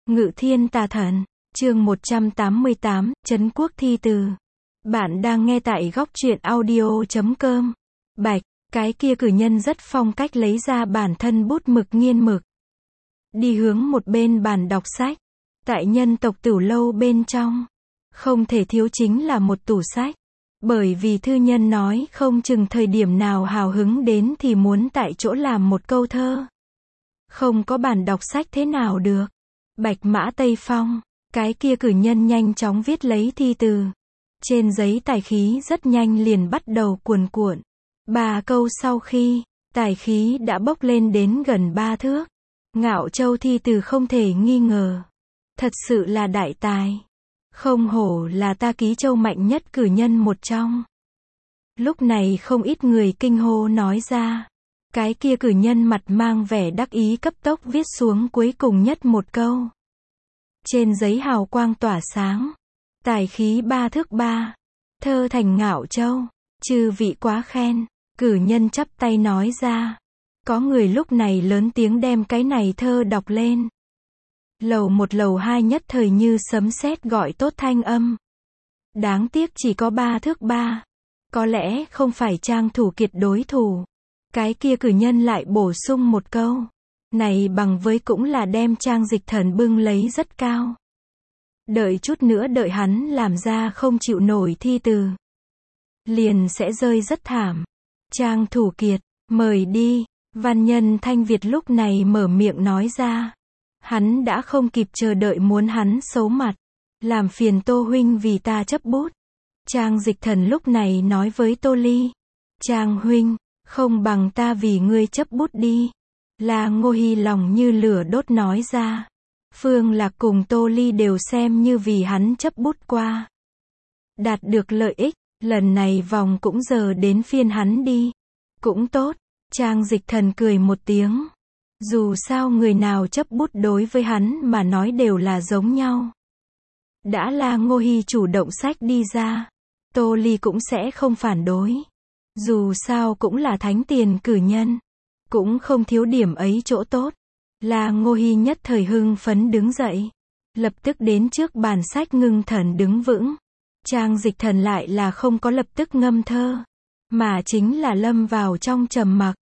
Ngự thiên tà thần, chương 188, Trấn quốc thi từ. Bạn đang nghe tại góc truyện audio.com. Bạch, cái kia cử nhân rất phong cách lấy ra bản thân bút mực nghiên mực. Đi hướng một bên bàn đọc sách. Tại nhân tộc Tửu Lâu bên trong, không thể thiếu chính là một tủ sách. Bởi vì thư nhân nói không chừng thời điểm nào hào hứng đến thì muốn tại chỗ làm một câu thơ. Không có bản đọc sách thế nào được. Bạch Mã Tây Phong, cái kia cử nhân nhanh chóng viết lấy thi từ. Trên giấy tài khí rất nhanh liền bắt đầu cuồn cuộn. 3 câu sau khi, tài khí đã bốc lên đến gần 3 thước. Ngạo Châu thi từ không thể nghi ngờ. Thật sự là đại tài. Không hổ là ta Ký Châu mạnh nhất cử nhân một trong. Lúc này không ít người kinh hô nói ra. Cái kia cử nhân mặt mang vẻ đắc ý cấp tốc viết xuống cuối cùng nhất một câu. Trên giấy hào quang tỏa sáng. Tài khí 3 thước 3. Thơ thành Ngạo Châu. Chư vị quá khen. Cử nhân chắp tay nói ra. Có người lúc này lớn tiếng đem cái này thơ đọc lên. Lầu 1 lầu 2 nhất thời như sấm sét gọi tốt thanh âm. Đáng tiếc chỉ có 3 thước 3. Có lẽ không phải Trang Thủ Kiệt đối thủ. Cái kia cử nhân lại bổ sung một câu. Này bằng với cũng là đem Trang Dịch Thần bưng lấy rất cao. Đợi chút nữa đợi hắn làm ra không chịu nổi thi từ. Liền sẽ rơi rất thảm. Trang Thủ Kiệt, mời đi. Văn nhân Thanh Việt lúc này mở miệng nói ra. Hắn đã không kịp chờ đợi muốn hắn xấu mặt. Làm phiền Tô huynh vì ta chấp bút. Trang Dịch Thần lúc này nói với Tô Ly. Trang huynh, không bằng ta vì ngươi chấp bút đi. Là Ngô Hi lòng như lửa đốt nói ra. Phương Lạc cùng Tô Ly đều xem như vì hắn chấp bút qua. Đạt được lợi ích, lần này vòng cũng giờ đến phiên hắn đi. Cũng tốt, Trang Dịch Thần cười một tiếng. Dù sao người nào chấp bút đối với hắn mà nói đều là giống nhau. Đã là Ngô Hi chủ động sách đi ra. Tô Ly cũng sẽ không phản đối. Dù sao cũng là thánh tiền cử nhân. Cũng không thiếu điểm ấy chỗ tốt. Là Ngô Hi nhất thời hưng phấn đứng dậy. Lập tức đến trước bàn sách ngưng thần đứng vững. Trang Dịch Thần lại là không có lập tức ngâm thơ. Mà chính là lâm vào trong trầm mặc.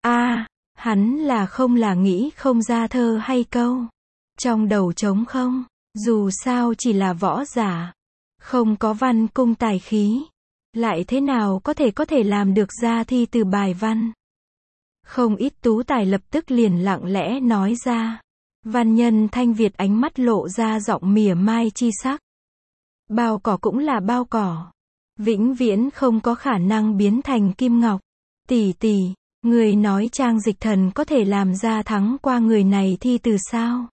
Hắn là không là nghĩ không ra thơ hay câu. Trong đầu trống không. Dù sao chỉ là võ giả. Không có văn cung tài khí. Lại thế nào có thể làm được ra thi từ bài văn. Không ít tú tài lập tức liền lặng lẽ nói ra. Văn nhân Thanh Việt ánh mắt lộ ra giọng mỉa mai chi sắc. Bao cỏ cũng là bao cỏ. Vĩnh viễn không có khả năng biến thành kim ngọc. Tỷ tỷ, người nói Trang Dịch Thần có thể làm ra thắng qua người này thi từ sao?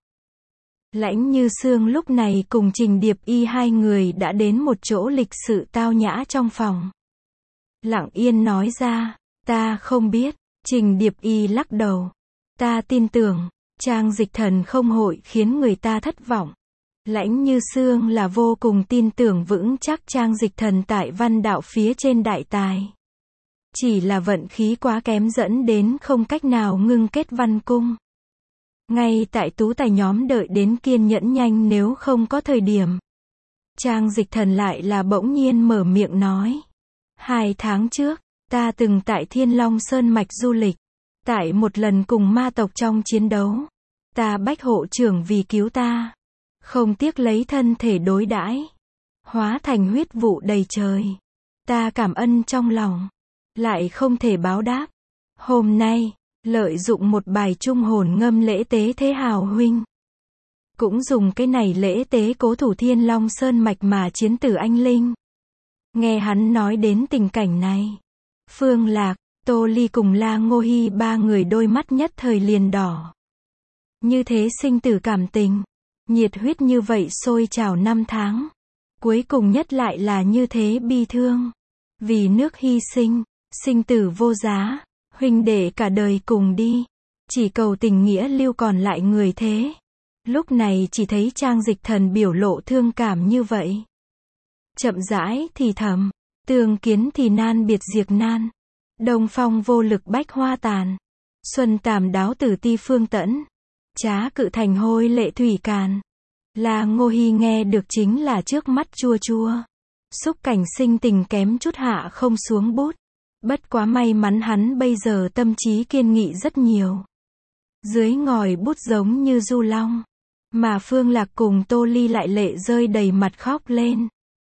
Lãnh Như Sương lúc này cùng Trình Điệp Y hai người đã đến một chỗ lịch sự tao nhã trong phòng. Lặng yên nói ra, ta không biết. Trình Điệp Y lắc đầu. Ta tin tưởng, Trang Dịch Thần không hội khiến người ta thất vọng. Lãnh Như Sương là vô cùng tin tưởng vững chắc Trang Dịch Thần tại văn đạo phía trên đại tài. Chỉ là vận khí quá kém dẫn đến không cách nào ngưng kết văn cung. Ngay tại tú tài nhóm đợi đến kiên nhẫn nhanh nếu không có thời điểm. Trang Dịch Thần lại là bỗng nhiên mở miệng nói. 2 tháng trước, ta từng tại Thiên Long Sơn Mạch du lịch. Tại một lần cùng ma tộc trong chiến đấu. Ta bách hộ trưởng vì cứu ta. Không tiếc lấy thân thể đối đãi. Hóa thành huyết vụ đầy trời. Ta cảm ân trong lòng. Lại không thể báo đáp. Hôm nay, lợi dụng một bài trung hồn ngâm lễ tế thế hào huynh. Cũng dùng cái này lễ tế cố thủ Thiên Long Sơn Mạch mà chiến tử anh linh. Nghe hắn nói đến tình cảnh này. Phương Lạc, Tô Ly cùng La Ngô Hi ba người đôi mắt nhất thời liền đỏ. Như thế sinh tử cảm tình. Nhiệt huyết như vậy sôi trào 5 tháng. Cuối cùng nhất lại là như thế bi thương. Vì nước hy sinh. Sinh tử vô giá. Huynh đệ cả đời cùng đi. Chỉ cầu tình nghĩa lưu còn lại người thế. Lúc này chỉ thấy Trang Dịch Thần biểu lộ thương cảm như vậy. Chậm rãi thì thầm. Tương kiến thì nan biệt diệt nan. Đông phong vô lực bách hoa tàn. Xuân tàm đáo tử ti phương tẫn. Trá cự thành hôi lệ thủy càn. La Ngô Hi nghe được chính là trước mắt chua chua. Xúc Cảnh Sinh tình kém chút hạ không xuống bút. Bất quá may mắn hắn bây giờ tâm trí kiên nghị rất nhiều. Dưới ngòi bút giống như du long. Mà Phương Lạc cùng Tô Ly lại lệ rơi đầy mặt khóc lên.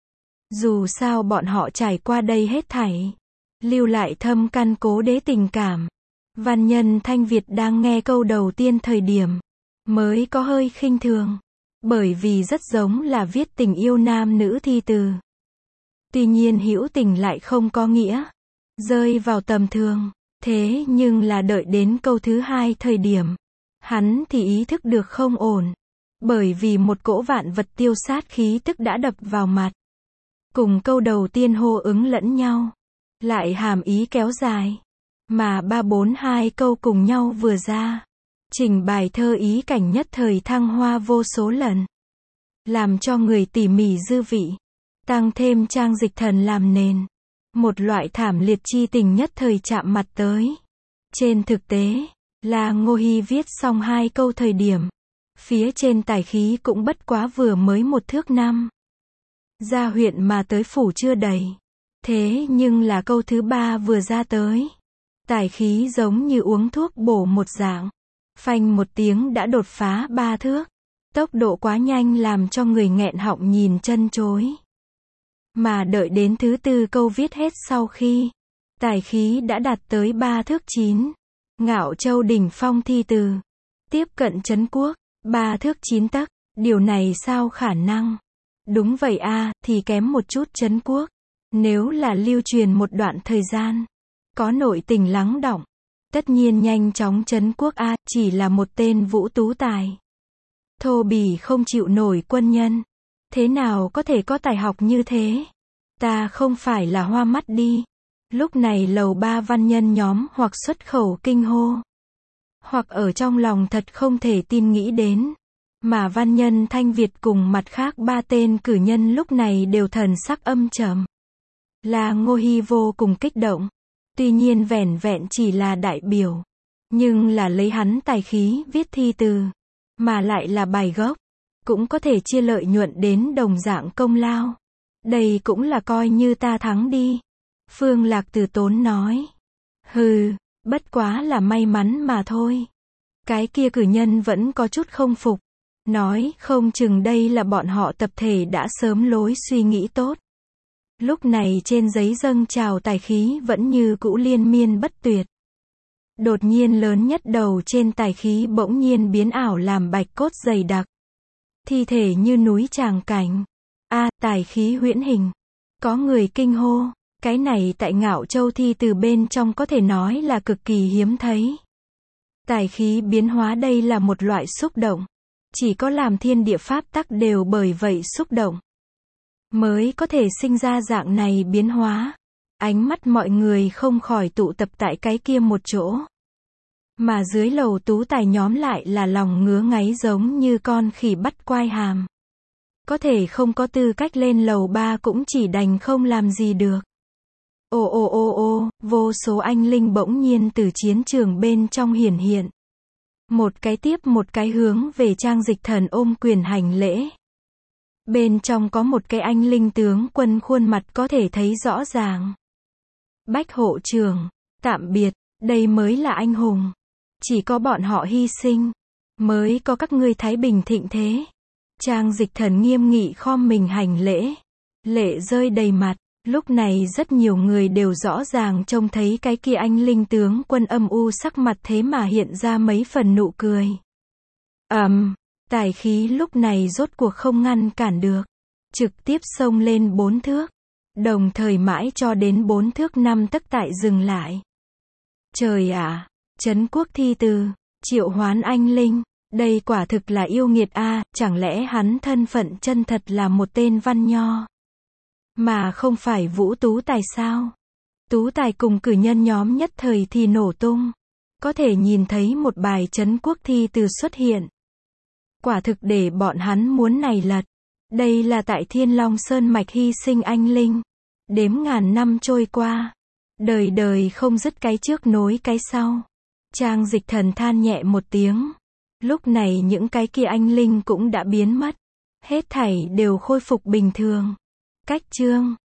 Dù sao bọn họ trải qua đây hết thảy. Lưu lại thâm căn cố đế tình cảm. Văn nhân Thanh Việt đang nghe câu đầu tiên thời điểm. Mới có hơi khinh thường. Bởi vì rất giống là viết tình yêu nam nữ thi từ. Tuy nhiên hữu tình lại không có nghĩa. Rơi vào tầm thường. Thế nhưng là đợi đến câu thứ hai thời điểm. Hắn thì ý thức được không ổn. Bởi vì một cỗ vạn vật tiêu sát khí tức đã đập vào mặt. Cùng câu đầu tiên hô ứng lẫn nhau. Lại hàm ý kéo dài. Mà 3-4-2 câu cùng nhau vừa ra. Trình bày thơ ý cảnh nhất thời thăng hoa vô số lần. Làm cho người tỉ mỉ dư vị. Tăng thêm Trang Dịch Thần làm nền. Một loại thảm liệt chi tình nhất thời chạm mặt tới. Trên thực tế, La Ngô Hi viết xong 2 câu thời điểm. Phía trên tài khí cũng bất quá vừa mới 1 thước 5. Ra huyện mà tới phủ chưa đầy. Thế nhưng là câu thứ 3 vừa ra tới. Tài khí giống như uống thuốc bổ một dạng. Phanh một tiếng đã đột phá 3 thước. Tốc độ quá nhanh làm cho người nghẹn họng nhìn chân chối. Mà đợi đến thứ 4 câu viết hết sau khi. Tài khí đã đạt tới 3 thước 9. Ngạo Châu đỉnh phong thi từ. Tiếp cận Trấn Quốc. 3 thước 9 tấc. Điều này sao khả năng? Đúng vậy a, thì kém một chút Trấn Quốc. Nếu là lưu truyền một đoạn thời gian. Có nội tình lắng đọng. Tất nhiên nhanh chóng Trấn Quốc a, chỉ là một tên vũ tú tài. Thô bỉ không chịu nổi quân nhân. Thế nào có thể có tài học như thế? Ta không phải là hoa mắt đi. Lúc này lầu 3 văn nhân nhóm hoặc xuất khẩu kinh hô. Hoặc ở trong lòng thật không thể tin nghĩ đến. Mà văn nhân Thanh Việt cùng mặt khác 3 tên cử nhân lúc này đều thần sắc âm trầm. La Ngô Hi vô cùng kích động. Tuy nhiên vẻn vẹn chỉ là đại biểu. Nhưng là lấy hắn tài khí viết thi từ. Mà lại là bài gốc. Cũng có thể chia lợi nhuận đến đồng dạng công lao. Đây cũng là coi như ta thắng đi. Phương Lạc từ tốn nói. Hừ, bất quá là may mắn mà thôi. Cái kia cử nhân vẫn có chút không phục. Nói không chừng đây là bọn họ tập thể đã sớm lối suy nghĩ tốt. Lúc này trên giấy dâng trào tài khí vẫn như cũ liên miên bất tuyệt. Đột nhiên lớn nhất đầu trên tài khí bỗng nhiên biến ảo làm bạch cốt dày đặc. Thi thể như núi tràng cảnh. Tài khí huyễn hình. Có người kinh hô. Cái này tại Ngạo Châu thi từ bên trong có thể nói là cực kỳ hiếm thấy. Tài khí biến hóa đây là một loại xúc động. Chỉ có làm thiên địa pháp tắc đều bởi vậy xúc động. Mới có thể sinh ra dạng này biến hóa. Ánh mắt mọi người không khỏi tụ tập tại cái kia một chỗ. Mà dưới lầu tú tài nhóm lại là lòng ngứa ngáy giống như con khỉ bắt quai hàm. Có thể không có tư cách lên lầu 3 cũng chỉ đành không làm gì được. Vô số anh linh bỗng nhiên từ chiến trường bên trong hiển hiện. Một cái tiếp một cái hướng về Trang Dịch Thần ôm quyền hành lễ. Bên trong có một cái anh linh tướng quân khuôn mặt có thể thấy rõ ràng. Bách hộ trưởng, tạm biệt, đây mới là anh hùng. Chỉ có bọn họ hy sinh, mới có các ngươi thái bình thịnh thế. Trang Dịch Thần nghiêm nghị khom mình hành lễ. Lệ rơi đầy mặt. Lúc này rất nhiều người đều rõ ràng trông thấy cái kia anh linh tướng quân âm u sắc mặt thế mà hiện ra mấy phần nụ cười. Tài khí lúc này rốt cuộc không ngăn cản được. Trực tiếp xông lên 4 thước. Đồng thời mãi cho đến 4 thước 5 tấc tại dừng lại. Trời ạ! Trấn Quốc thi từ, triệu hoán anh linh. Đây quả thực là yêu nghiệt a, chẳng lẽ hắn thân phận chân thật là một tên văn nho? Mà không phải vũ tú tài sao? Tú tài cùng cử nhân nhóm nhất thời thì nổ tung. Có thể nhìn thấy một bài Trấn Quốc thi từ xuất hiện. Quả thực để bọn hắn muốn này lật. Đây là tại Thiên Long Sơn mạch hy sinh anh linh. Đếm ngàn năm trôi qua. Đời đời không dứt cái trước nối cái sau. Trang Dịch Thần than nhẹ một tiếng. Lúc này những cái kia anh linh cũng đã biến mất. Hết thảy đều khôi phục bình thường. Cách chương